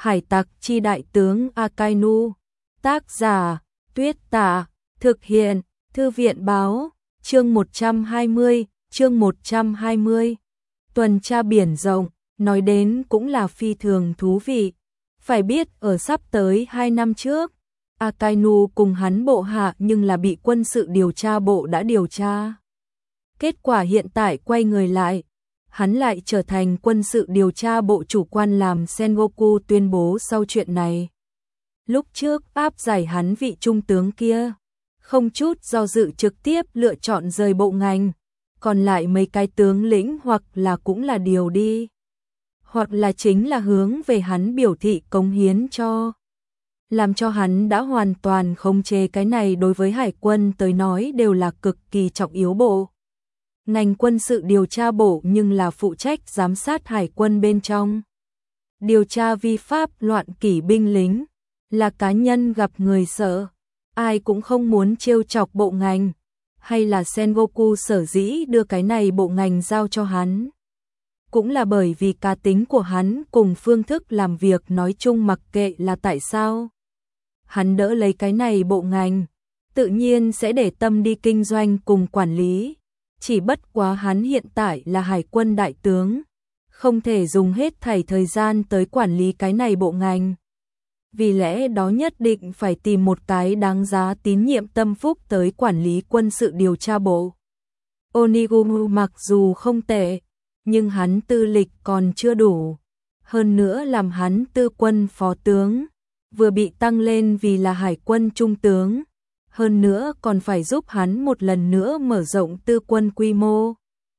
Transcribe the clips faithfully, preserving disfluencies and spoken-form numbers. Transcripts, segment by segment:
Hải tặc chi đại tướng Akainu. Tác giả, Tuyết Tả. Thực hiện, Thư viện báo. Chương một trăm hai mươi, chương một trăm hai mươi. Tuần tra biển rộng, nói đến cũng là phi thường thú vị. Phải biết ở sắp tới hai năm trước, Akainu cùng hắn bộ hạ nhưng là bị quân sự điều tra bộ đã điều tra. Kết quả hiện tại quay người lại, hắn lại trở thành quân sự điều tra bộ chủ quan làm Sengoku tuyên bố sau chuyện này. Lúc trước áp giải hắn vị trung tướng kia, không chút do dự trực tiếp lựa chọn rời bộ ngành, còn lại mấy cái tướng lĩnh hoặc là cũng là điều đi, hoặc là chính là hướng về hắn biểu thị cống hiến cho. Làm cho hắn đã hoàn toàn khống chế cái này đối với hải quân tới nói đều là cực kỳ trọng yếu bộ. Ngành quân sự điều tra bộ nhưng là phụ trách giám sát hải quân bên trong. Điều tra vi pháp loạn kỷ binh lính, là cá nhân gặp người sợ, ai cũng không muốn trêu chọc bộ ngành, hay là Sengoku sở dĩ đưa cái này bộ ngành giao cho hắn. Cũng là bởi vì cá tính của hắn cùng phương thức làm việc nói chung mặc kệ là tại sao. Hắn đỡ lấy cái này bộ ngành, tự nhiên sẽ để tâm đi kinh doanh cùng quản lý. Chỉ bất quá hắn hiện tại là hải quân đại tướng, không thể dùng hết thảy thời gian tới quản lý cái này bộ ngành. Vì lẽ đó nhất định phải tìm một cái đáng giá tín nhiệm tâm phúc tới quản lý quân sự điều tra bộ. Oniguru mặc dù không tệ, nhưng hắn tư lịch còn chưa đủ. Hơn nữa làm hắn tư quân phó tướng, vừa bị tăng lên vì là hải quân trung tướng. Hơn nữa còn phải giúp hắn một lần nữa mở rộng tư quân quy mô.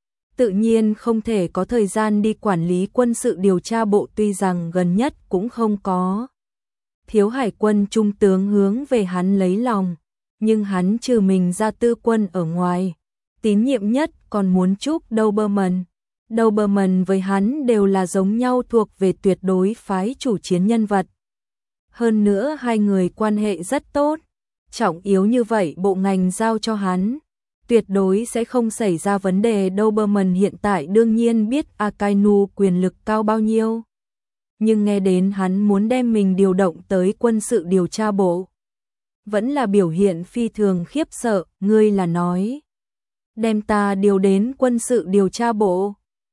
Tự nhiên không thể có thời gian đi quản lý quân sự điều tra bộ, tuy rằng gần nhất cũng không có. Thiếu hải quân trung tướng hướng về hắn lấy lòng, nhưng hắn trừ mình ra tư quân ở ngoài, tín nhiệm nhất còn muốn chúc Doberman. Doberman với hắn đều là giống nhau, thuộc về tuyệt đối phái chủ chiến nhân vật. Hơn nữa hai người quan hệ rất tốt. Trọng yếu như vậy bộ ngành giao cho hắn, tuyệt đối sẽ không xảy ra vấn đề. Doberman hiện tại đương nhiên biết Akainu quyền lực cao bao nhiêu, nhưng nghe đến hắn muốn đem mình điều động tới quân sự điều tra bộ, vẫn là biểu hiện phi thường khiếp sợ. Ngươi là nói đem ta điều đến quân sự điều tra bộ?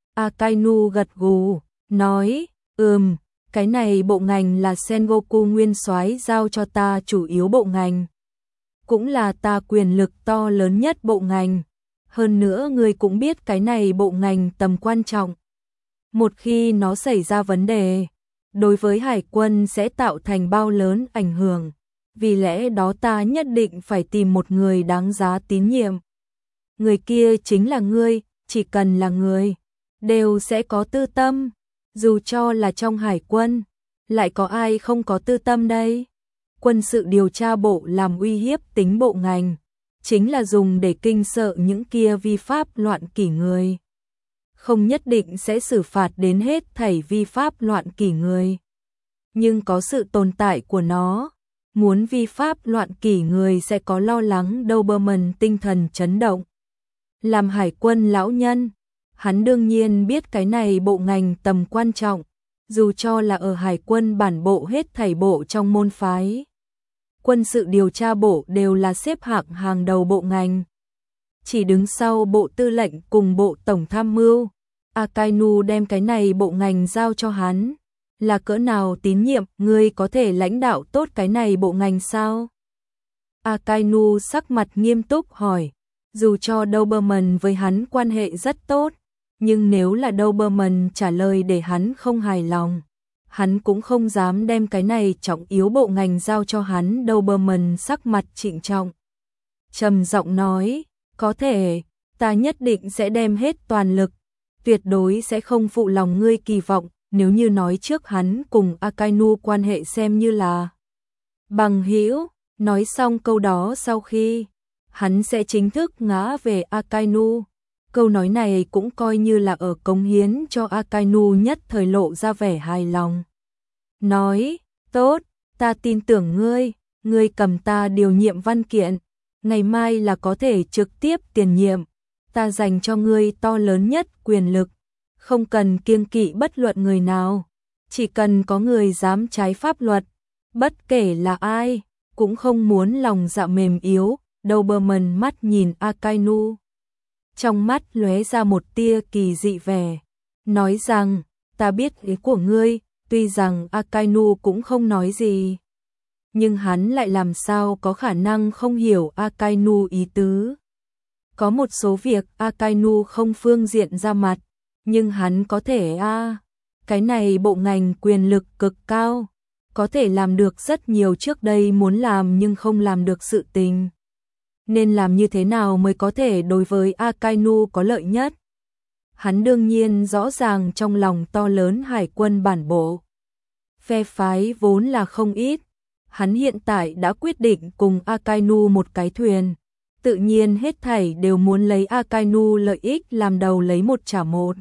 Akainu gật gù, nói, ừm, cái này bộ ngành là Sengoku nguyên soái giao cho ta chủ yếu bộ ngành, cũng là ta quyền lực to lớn nhất bộ ngành. Hơn nữa ngươi cũng biết cái này bộ ngành tầm quan trọng. Một khi nó xảy ra vấn đề, đối với hải quân sẽ tạo thành bao lớn ảnh hưởng. Vì lẽ đó ta nhất định phải tìm một người đáng giá tín nhiệm. Người kia chính là ngươi, chỉ cần là người, đều sẽ có tư tâm. Dù cho là trong hải quân, lại có ai không có tư tâm đây? Quân sự điều tra bộ làm uy hiếp tính bộ ngành, chính là dùng để kinh sợ những kia vi pháp loạn kỷ người. Không nhất định sẽ xử phạt đến hết thảy vi pháp loạn kỷ người, nhưng có sự tồn tại của nó, muốn vi pháp loạn kỷ người sẽ có lo lắng. Doberman tinh thần chấn động. Làm hải quân lão nhân, hắn đương nhiên biết cái này bộ ngành tầm quan trọng, dù cho là ở hải quân bản bộ hết thảy bộ trong môn phái. Quân sự điều tra bộ đều là xếp hạng hàng đầu bộ ngành, chỉ đứng sau bộ tư lệnh cùng bộ tổng tham mưu. Akainu đem cái này bộ ngành giao cho hắn, là cỡ nào tín nhiệm? Ngươi có thể lãnh đạo tốt cái này bộ ngành sao? Akainu sắc mặt nghiêm túc hỏi. Dù cho Doberman với hắn quan hệ rất tốt, nhưng nếu là Doberman trả lời để hắn không hài lòng, hắn cũng không dám đem cái này trọng yếu bộ ngành giao cho hắn. Doberman sắc mặt trịnh trọng, trầm giọng nói, có thể, ta nhất định sẽ đem hết toàn lực, tuyệt đối sẽ không phụ lòng ngươi kỳ vọng. Nếu như nói trước hắn cùng Akainu quan hệ xem như là bằng hữu, nói xong câu đó sau khi, hắn sẽ chính thức ngã về Akainu. Câu nói này cũng coi như là ở cống hiến cho Akainu nhất thời lộ ra vẻ hài lòng. Nói, tốt, ta tin tưởng ngươi, ngươi cầm ta điều nhiệm văn kiện, ngày mai là có thể trực tiếp tiền nhiệm, ta dành cho ngươi to lớn nhất quyền lực, không cần kiêng kỵ bất luận người nào, Chỉ cần có người dám trái pháp luật, bất kể là ai, cũng không muốn lòng dạ mềm yếu. Doberman mắt nhìn Akainu. Trong mắt lóe ra một tia kỳ dị vẻ. Nói rằng, ta biết ý của ngươi, tuy rằng Akainu cũng không nói gì. Nhưng hắn lại làm sao có khả năng không hiểu Akainu ý tứ. Có một số việc Akainu không phương diện ra mặt, nhưng hắn có thể a à, cái này bộ ngành quyền lực cực cao, có thể làm được rất nhiều trước đây muốn làm nhưng không làm được sự tình. Nên làm như thế nào mới có thể đối với Akainu có lợi nhất? Hắn đương nhiên rõ ràng trong lòng to lớn hải quân bản bộ. Phe phái vốn là không ít, hắn hiện tại đã quyết định cùng Akainu một cái thuyền. Tự nhiên hết thảy đều muốn lấy Akainu lợi ích làm đầu lấy một trả một.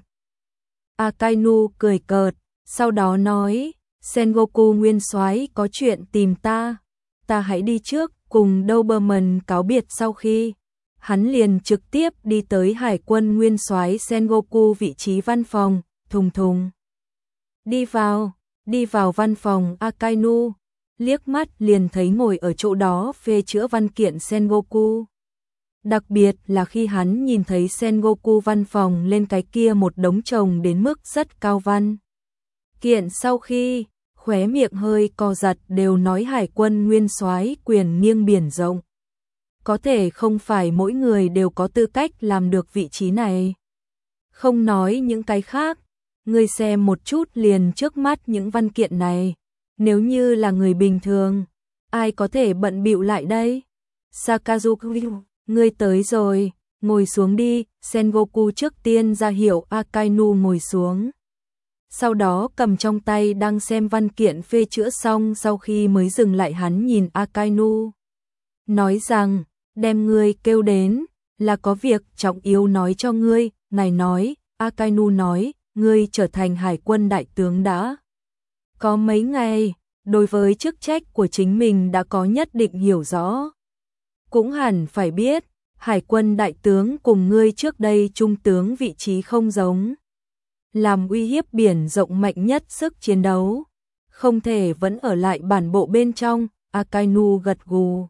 Akainu cười cợt, sau đó nói, Sengoku nguyên soái có chuyện tìm ta, ta hãy đi trước. Cùng Doberman cáo biệt sau khi, hắn liền trực tiếp đi tới hải quân nguyên soái Sengoku vị trí văn phòng, thùng thùng. Đi vào, đi vào văn phòng Akainu, liếc mắt liền thấy ngồi ở chỗ đó phê chữa văn kiện Sengoku. Đặc biệt là khi hắn nhìn thấy Sengoku văn phòng lên cái kia một đống chồng đến mức rất cao văn kiện sau khi khóe miệng hơi co giật, đều nói hải quân nguyên soái quyền nghiêng biển rộng. Có thể không phải mỗi người đều có tư cách làm được vị trí này. Không nói những cái khác, ngươi xem một chút liền trước mắt những văn kiện này. Nếu như là người bình thường, ai có thể bận bịu lại đây? Sakazuki, ngươi tới rồi, ngồi xuống đi. Sengoku trước tiên ra hiệu Akainu ngồi xuống. Sau đó cầm trong tay đang xem văn kiện phê chữa xong, sau khi mới dừng lại hắn nhìn Akainu. Nói rằng, đem ngươi kêu đến, là có việc trọng yếu nói cho ngươi. Ngài nói, Akainu nói, ngươi trở thành hải quân đại tướng đã có mấy ngày, đối với chức trách của chính mình đã có nhất định hiểu rõ. Cũng hẳn phải biết, hải quân đại tướng cùng ngươi trước đây trung tướng vị trí không giống. Làm uy hiếp biển rộng mạnh nhất sức chiến đấu, không thể vẫn ở lại bản bộ bên trong. Akainu gật gù.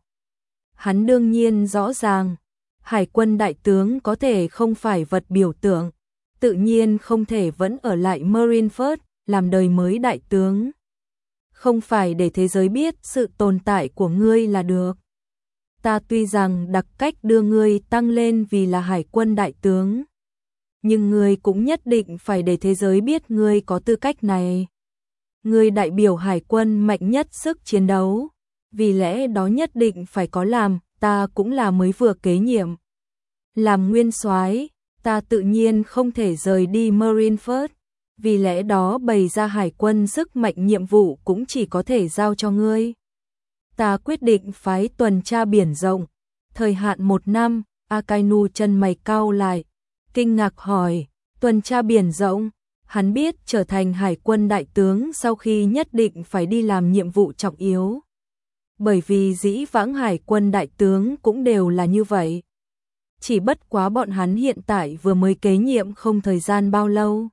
Hắn đương nhiên rõ ràng, hải quân đại tướng có thể không phải vật biểu tượng, tự nhiên không thể vẫn ở lại Marineford làm đời mới đại tướng. Không phải để thế giới biết sự tồn tại của ngươi là được. Ta tuy rằng đặc cách đưa ngươi tăng lên vì là hải quân đại tướng, nhưng ngươi cũng nhất định phải để thế giới biết ngươi có tư cách này. Ngươi đại biểu hải quân mạnh nhất sức chiến đấu, vì lẽ đó nhất định phải có làm. Ta cũng là mới vừa kế nhiệm làm nguyên soái, ta tự nhiên không thể rời đi Marineford, vì lẽ đó bày ra hải quân sức mạnh nhiệm vụ cũng chỉ có thể giao cho ngươi. Ta quyết định phái tuần tra biển rộng, thời hạn một năm. Akainu chân mày cau lại, kinh ngạc hỏi, tuần tra biển rộng? Hắn biết trở thành hải quân đại tướng sau khi nhất định phải đi làm nhiệm vụ trọng yếu. Bởi vì dĩ vãng hải quân đại tướng cũng đều là như vậy. Chỉ bất quá bọn hắn hiện tại vừa mới kế nhiệm không thời gian bao lâu.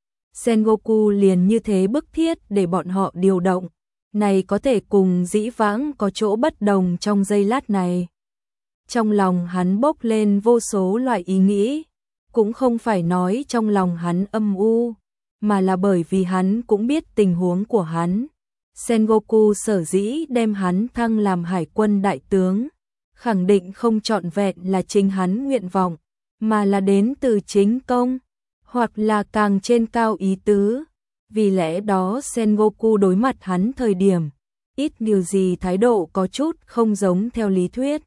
Sengoku liền như thế bức thiết để bọn họ điều động. Này có thể cùng dĩ vãng có chỗ bất đồng trong giây lát này. Trong lòng hắn bốc lên vô số loại ý nghĩ. Cũng không phải nói trong lòng hắn âm u, mà là bởi vì hắn cũng biết tình huống của hắn. Sengoku sở dĩ đem hắn thăng làm hải quân đại tướng, khẳng định không trọn vẹn là chính hắn nguyện vọng, mà là đến từ chính công, hoặc là càng trên cao ý tứ. Vì lẽ đó Sengoku đối mặt hắn thời điểm, ít nhiều gì thái độ có chút không giống theo lý thuyết.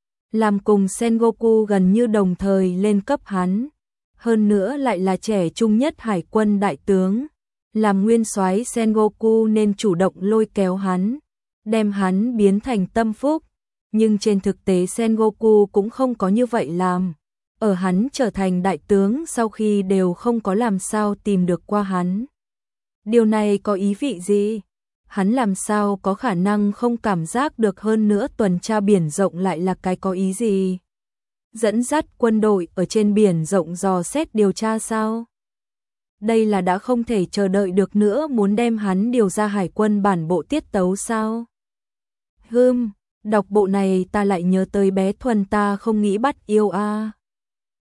Làm cùng Sengoku gần như đồng thời lên cấp hắn, hơn nữa lại là trẻ trung nhất hải quân đại tướng. Làm nguyên soái Sengoku nên chủ động lôi kéo hắn, đem hắn biến thành tâm phúc. Nhưng trên thực tế Sengoku cũng không có như vậy làm. Ở hắn trở thành đại tướng sau khi đều không có làm sao tìm được qua hắn. Điều này có ý vị gì? Hắn làm sao có khả năng không cảm giác được, hơn nữa tuần tra biển rộng lại là cái có ý gì? Dẫn dắt quân đội ở trên biển rộng dò xét điều tra sao? đây là đã không thể chờ đợi được nữa, muốn đem hắn điều ra hải quân bản bộ tiết tấu sao? Hừm, đọc bộ này ta lại nhớ tới bé Thuần, ta không nghĩ bắt yêu a.